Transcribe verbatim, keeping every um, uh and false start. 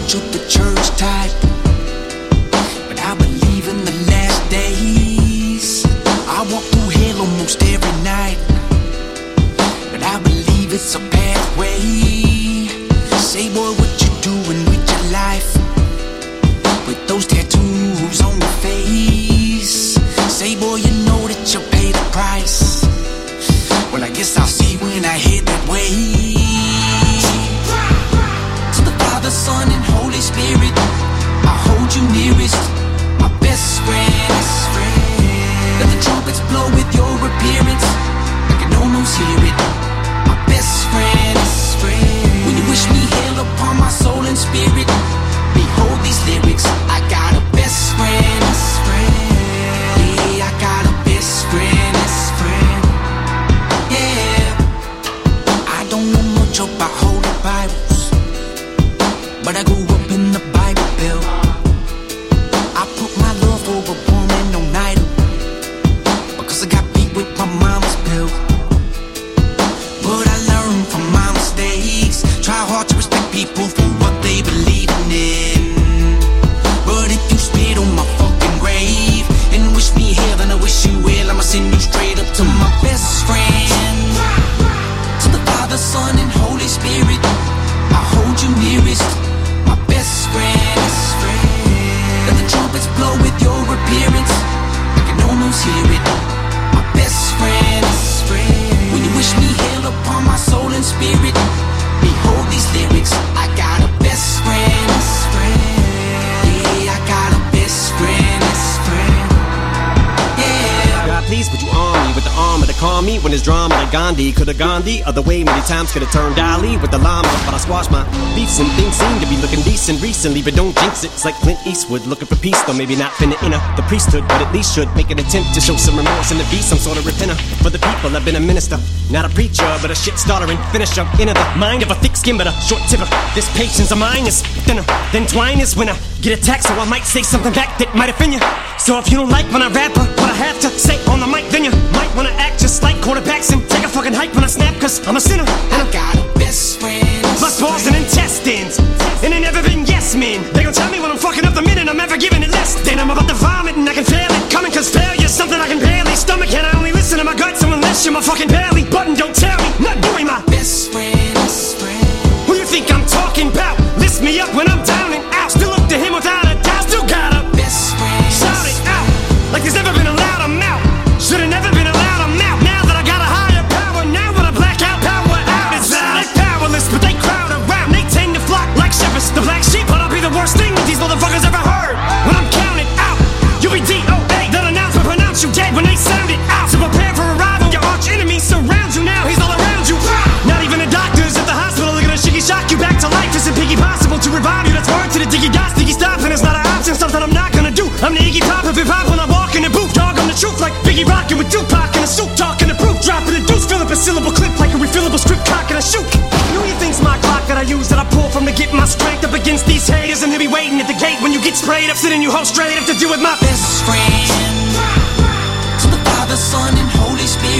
much of the church type, but I believe in the last days. I walk through hell almost every night, but I believe it's a pathway. Say, boy, what you doing with your life, with those tattoos on your face? Say, boy, you know that you pay the price. Well, I guess I'll see when I head that way. To the Father, Son, and Holy Spirit, I hold you nearest, my best friend. Let the trumpets blow with your appearance, like an almost hear it, my best friend. When you wish me hail upon my soul and spirit, behold these lyrics, I got a best friend. Yeah, I got a best friend. Yeah, I don't know much about holy Bibles, but I grew up in the Bible Belt. I put my love over woman on idol, because I got beat with my mama's belt. But I learned from my mistakes, try hard to respect people for what they believe in. But if you spit on my fucking grave and wish me hell, then I wish you well, I'ma send you straight up to my best friend. To the Father, Son, and Holy Spirit, I hold you nearest, my best friend. Let the trumpets blow with your appearance, I can almost hear it, my best friend. When you wish me hail upon my soul and spirit, behold these lyrics, I got a best friend. Yeah, I got a best friend. Yeah. God, please, would you arm me with the armor to calm me when there's drama like Gandhi? Could've gone the other way many times, could've turned Ali with the llama, but I squashed my beefs and things seem to be looking decent recently, but don't jinx it. It's like Clint Eastwood looking for peace, though maybe not finna enter the priesthood, but at least should make an attempt to show some remorse and to be some sort of repenter for the people. I've been a minister, not a preacher, but a shit starter and finisher. Into the mind of a thick skin, but a short tipper. This patience of mine is thinner than twine is when I get attacked, so I might say something back that might offend you. So if you don't like when I rap or what I have to say on the mic, then you might wanna act just like quarterbacks and take a fucking hike when I snap, cause I'm a sinner. And I got a best friend. My balls and intestines, and they never been yes men. They gon' tell me when I'm fucking up the minute I'm ever giving it less. Then I'm about to vomit and I can feel it coming, cause failure's something I can barely stomach. And I only listen to my guts unless you're my fucking belly button. Don't tell me, not doing my best friend. Who you think I'm talking about? Lift me up when I'm down and out. Still look to him without a doubt. Still got a best friend. Shout it out like there's never been a louder mouth. Should've never been allowed a mouth. Now that I got a higher power, now when I black out, power out. It's loud, they're powerless, but they crowd around. They tend to flock like shepherds. The black sheep, but I'll be the worst thing that these motherfuckers ever heard. When I'm counted out, you'll be D O A. That announcement pronounce you dead when they sound it out. So prepare for arrival. Your arch enemy surrounds you now. He's all around you. Not even the doctors at the hospital are gonna shiggy shock you back to life. Isn't piggy possible to revive you? That's word to the diggy dots, diggy stop, and it's not an option. Something I'm not gonna do. I'm the Iggy Pop of hip hop when I walk in the booth. Dog, I'm the truth like Biggie rockin' with Tupac in a suit, talking the proof, dropping the deuce, fill up a syllable clip like a refillable script, cock and a shoot. Who you think's my clock that I use that I pull from to get my strength up against these haters, and he'll be waiting at the gate when you get sprayed up, sitting you hoe straight up to deal with my best friend. To the Father, Son, and Holy Spirit,